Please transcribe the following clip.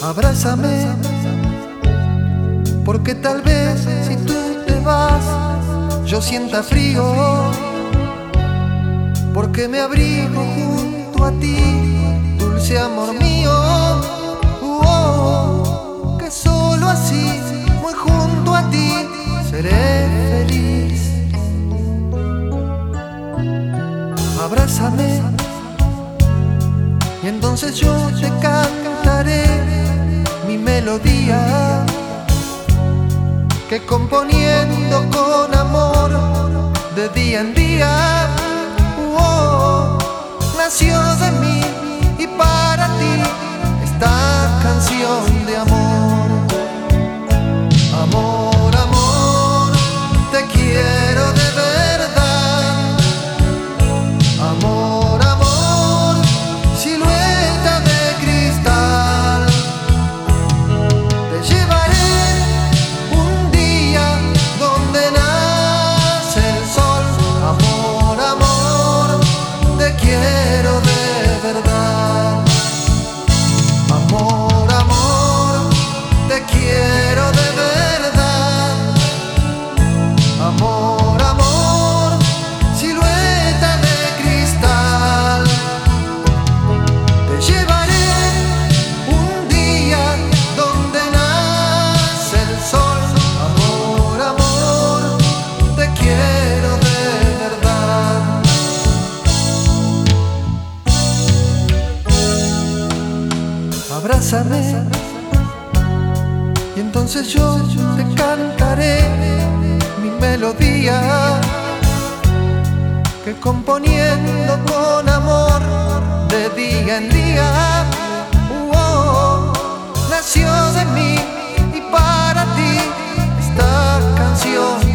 Abrázame, porque tal vez si tú te vas, yo sienta frío, porque me abrigo junto a ti, dulce amor mío. Que solo así, muy junto a ti, seré feliz. Abrázame, y entonces yo te cantaré mi melodía, que componiendo con amor de día en día, nació de mí y para ti esta canción de amor. Amor, amor, te quiero de verdad. Amor, amor, silueta de cristal. Te llevaré un día donde nace el sol. Amor, amor, te quiero de verdad. Amor, amor, te quiero de verdad. Amor, amor, silueta de cristal. Te llevaré un día donde nace el sol. Amor, amor, te quiero de verdad. Abrázame, y entonces yo te cantaré mi melodía, que componiendo con amor de día en día, nació de mí y para ti esta canción.